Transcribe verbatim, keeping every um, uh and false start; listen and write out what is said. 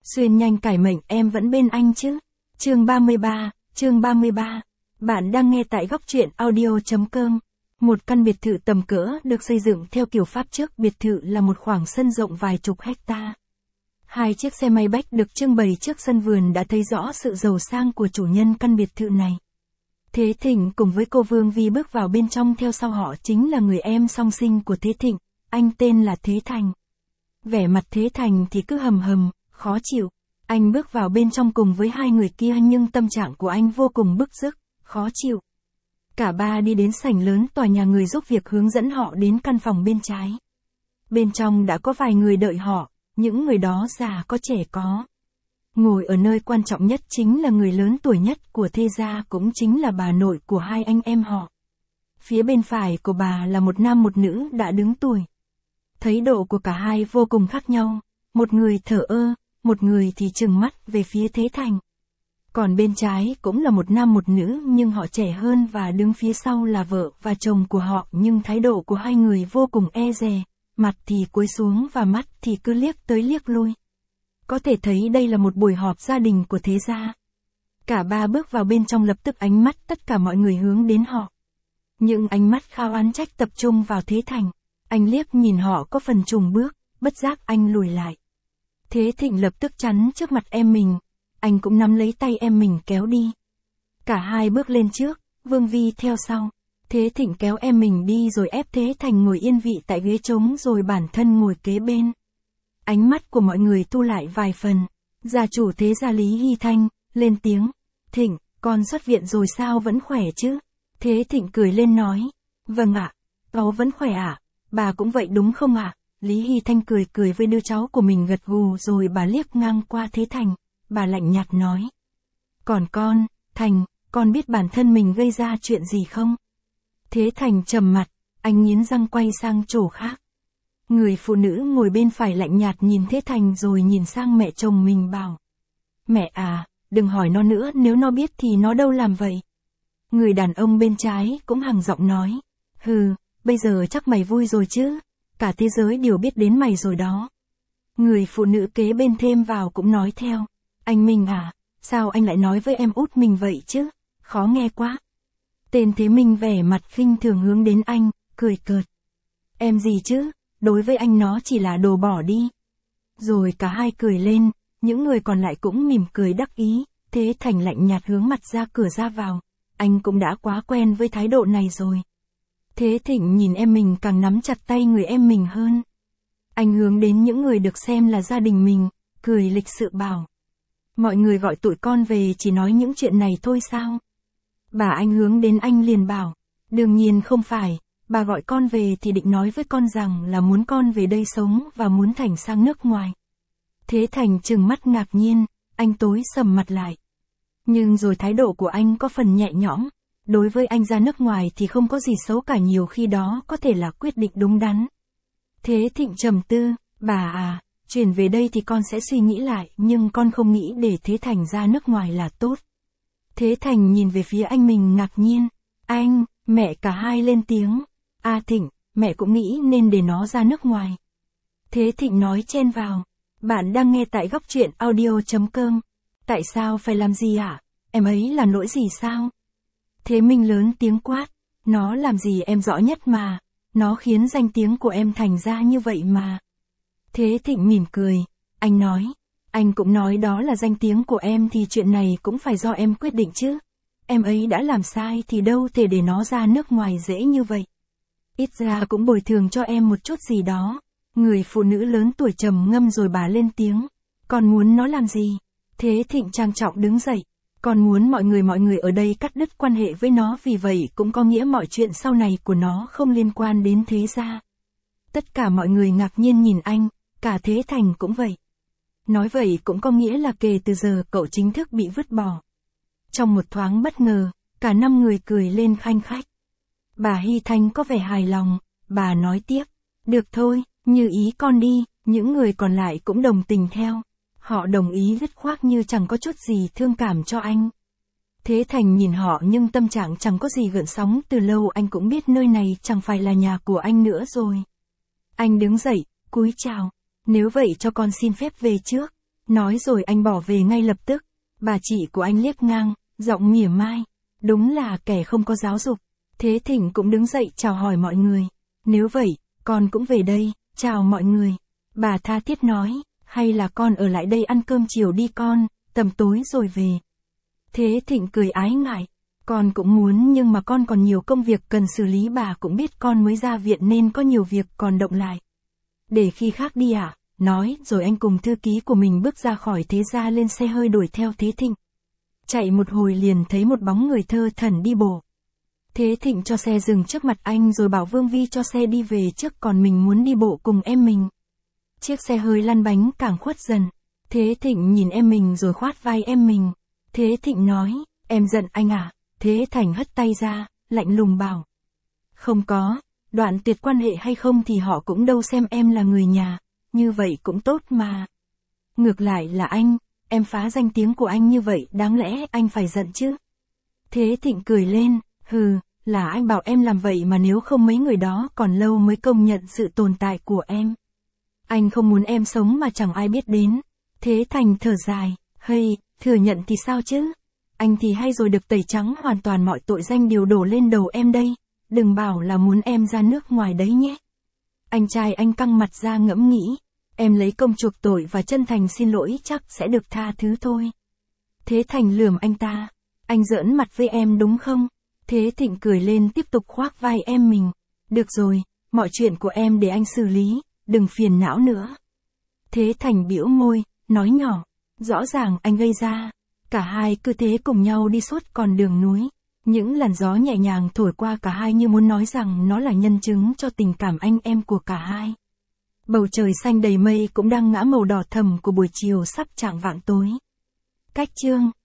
Xuyên nhanh cải mệnh, em vẫn bên anh chứ? Chương ba mươi ba, chương ba mươi ba. Bạn đang nghe tại góc truyện audio.com. Một căn biệt thự tầm cỡ được xây dựng theo kiểu Pháp trước, biệt thự là một khoảng sân rộng vài chục hecta. Hai chiếc xe may bách được trưng bày trước sân vườn đã thấy rõ sự giàu sang của chủ nhân căn biệt thự này. Thế Thịnh cùng với cô Vương Vi bước vào bên trong, theo sau họ chính là người em song sinh của Thế Thịnh, anh tên là Thế Thành. Vẻ mặt Thế Thành thì cứ hầm hầm, khó chịu. Anh bước vào bên trong cùng với hai người kia nhưng tâm trạng của anh vô cùng bức rứt, khó chịu. Cả ba đi đến sảnh lớn tòa nhà, người giúp việc hướng dẫn họ đến căn phòng bên trái. Bên trong đã có vài người đợi họ, những người đó già có trẻ có. Ngồi ở nơi quan trọng nhất chính là người lớn tuổi nhất của Thế gia, cũng chính là bà nội của hai anh em họ. Phía bên phải của bà là một nam một nữ đã đứng tuổi. Thái độ của cả hai vô cùng khác nhau, một người thờ ơ, một người thì trừng mắt về phía Thế Thành. Còn bên trái cũng là một nam một nữ nhưng họ trẻ hơn, và đứng phía sau là vợ và chồng của họ, nhưng thái độ của hai người vô cùng e dè, mặt thì cúi xuống và mắt thì cứ liếc tới liếc lui. Có thể thấy đây là một buổi họp gia đình của Thế gia. Cả ba bước vào bên trong, lập tức ánh mắt tất cả mọi người hướng đến họ. Những ánh mắt khao oán trách tập trung vào Thế Thành. Anh liếc nhìn họ có phần chùng bước, bất giác anh lùi lại. Thế Thịnh lập tức chắn trước mặt em mình. Anh cũng nắm lấy tay em mình kéo đi. Cả hai bước lên trước, Vương Vi theo sau. Thế Thịnh kéo em mình đi rồi ép Thế Thành ngồi yên vị tại ghế trống, rồi bản thân ngồi kế bên. Ánh mắt của mọi người thu lại vài phần. Gia chủ Thế gia Lý Hy Thanh lên tiếng. Thịnh, con xuất viện rồi sao, vẫn khỏe chứ? Thế Thịnh cười lên nói. Vâng ạ, cháu vẫn khỏe ạ. Bà cũng vậy đúng không ạ? Lý Hy Thanh cười cười với đứa cháu của mình, gật gù, rồi bà liếc ngang qua Thế Thành. Bà lạnh nhạt nói. Còn con, Thành, con biết bản thân mình gây ra chuyện gì không? Thế Thành trầm mặt, anh nghiến răng quay sang chỗ khác. Người phụ nữ ngồi bên phải lạnh nhạt nhìn Thế Thành rồi nhìn sang mẹ chồng mình bảo. Mẹ à, đừng hỏi nó nữa, nếu nó biết thì nó đâu làm vậy. Người đàn ông bên trái cũng hằng giọng nói. Hừ, bây giờ chắc mày vui rồi chứ, cả thế giới đều biết đến mày rồi đó. Người phụ nữ kế bên thêm vào cũng nói theo. Anh Minh à, sao anh lại nói với em út mình vậy chứ, khó nghe quá. Tên Thế Minh vẻ mặt khinh thường hướng đến anh, cười cợt. Em gì chứ, đối với anh nó chỉ là đồ bỏ đi. Rồi cả hai cười lên, những người còn lại cũng mỉm cười đắc ý. Thế Thành lạnh nhạt hướng mặt ra cửa ra vào. Anh cũng đã quá quen với thái độ này rồi. Thế Thịnh nhìn em mình càng nắm chặt tay người em mình hơn. Anh hướng đến những người được xem là gia đình mình, cười lịch sự bảo. Mọi người gọi tụi con về chỉ nói những chuyện này thôi sao? Bà anh hướng đến anh liền bảo. Đương nhiên không phải, bà gọi con về thì định nói với con rằng là muốn con về đây sống và muốn Thành sang nước ngoài. Thế Thành trừng mắt ngạc nhiên, anh tối sầm mặt lại. Nhưng rồi thái độ của anh có phần nhẹ nhõm. Đối với anh ra nước ngoài thì không có gì xấu cả, nhiều khi đó có thể là quyết định đúng đắn. Thế Thịnh trầm tư, bà à, chuyển về đây thì con sẽ suy nghĩ lại, nhưng con không nghĩ để Thế Thành ra nước ngoài là tốt. Thế Thành nhìn về phía anh mình ngạc nhiên. Anh, mẹ cả hai lên tiếng. À Thịnh, mẹ cũng nghĩ nên để nó ra nước ngoài. Thế Thịnh nói chen vào. Bạn đang nghe tại góc truyện audio.com. Tại sao phải làm gì ạ? À? Em ấy là lỗi gì sao? Thế Minh lớn tiếng quát. Nó làm gì em rõ nhất mà. Nó khiến danh tiếng của em thành ra như vậy mà. Thế Thịnh mỉm cười. Anh nói. Anh cũng nói đó là danh tiếng của em thì chuyện này cũng phải do em quyết định chứ. Em ấy đã làm sai thì đâu thể để nó ra nước ngoài dễ như vậy. Ít ra cũng bồi thường cho em một chút gì đó. Người phụ nữ lớn tuổi trầm ngâm rồi bà lên tiếng. Con muốn nó làm gì? Thế Thịnh trang trọng đứng dậy. Con muốn mọi người mọi người ở đây cắt đứt quan hệ với nó, vì vậy cũng có nghĩa mọi chuyện sau này của nó không liên quan đến Thế gia. Tất cả mọi người ngạc nhiên nhìn anh, cả Thế Thành cũng vậy. Nói vậy cũng có nghĩa là kể từ giờ cậu chính thức bị vứt bỏ. Trong một thoáng bất ngờ, cả năm người cười lên khanh khách. Bà Hy Thanh có vẻ hài lòng, bà nói tiếp. Được thôi, như ý con đi, những người còn lại cũng đồng tình theo. Họ đồng ý dứt khoát như chẳng có chút gì thương cảm cho anh. Thế Thành nhìn họ nhưng tâm trạng chẳng có gì gợn sóng, từ lâu anh cũng biết nơi này chẳng phải là nhà của anh nữa rồi. Anh đứng dậy, cúi chào. Nếu vậy cho con xin phép về trước. Nói rồi anh bỏ về ngay lập tức. Bà chị của anh liếc ngang, giọng mỉa mai. Đúng là kẻ không có giáo dục. Thế Thịnh cũng đứng dậy chào hỏi mọi người. Nếu vậy, con cũng về đây, chào mọi người. Bà tha thiết nói, hay là con ở lại đây ăn cơm chiều đi con, tầm tối rồi về. Thế Thịnh cười ái ngại. Con cũng muốn nhưng mà con còn nhiều công việc cần xử lý, bà cũng biết con mới ra viện nên có nhiều việc còn động lại. Để khi khác đi ạ, à? Nói rồi anh cùng thư ký của mình bước ra khỏi Thế Gia lên xe hơi đuổi theo Thế Thịnh. Chạy một hồi liền thấy một bóng người thơ thẩn đi bộ. Thế Thịnh cho xe dừng trước mặt anh rồi bảo Vương Vi cho xe đi về trước, còn mình muốn đi bộ cùng em mình. Chiếc xe hơi lăn bánh càng khuất dần. Thế Thịnh nhìn em mình rồi khoát vai em mình. Thế Thịnh nói, em giận anh à? Thế Thành hất tay ra, lạnh lùng bảo. Không có, đoạn tuyệt quan hệ hay không thì họ cũng đâu xem em là người nhà, như vậy cũng tốt mà. Ngược lại là anh, em phá danh tiếng của anh như vậy đáng lẽ anh phải giận chứ. Thế Thịnh cười lên, hừ, là anh bảo em làm vậy mà, nếu không mấy người đó còn lâu mới công nhận sự tồn tại của em. Anh không muốn em sống mà chẳng ai biết đến. Thế Thành thở dài, hay, thừa nhận thì sao chứ? Anh thì hay rồi, được tẩy trắng hoàn toàn mọi tội danh đều đổ lên đầu em đây. Đừng bảo là muốn em ra nước ngoài đấy nhé. Anh trai anh căng mặt ra ngẫm nghĩ. Em lấy công chuộc tội và chân thành xin lỗi chắc sẽ được tha thứ thôi. Thế Thành lườm anh ta. Anh giỡn mặt với em đúng không? Thế Thịnh cười lên tiếp tục khoác vai em mình. Được rồi, mọi chuyện của em để anh xử lý, đừng phiền não nữa. Thế Thành bĩu môi, nói nhỏ. Rõ ràng anh gây ra. Cả hai cứ thế cùng nhau đi suốt con đường núi. Những làn gió nhẹ nhàng thổi qua cả hai như muốn nói rằng nó là nhân chứng cho tình cảm anh em của cả hai. Bầu trời xanh đầy mây cũng đang ngã màu đỏ thẫm của buổi chiều sắp chạng vạng tối. Cách chương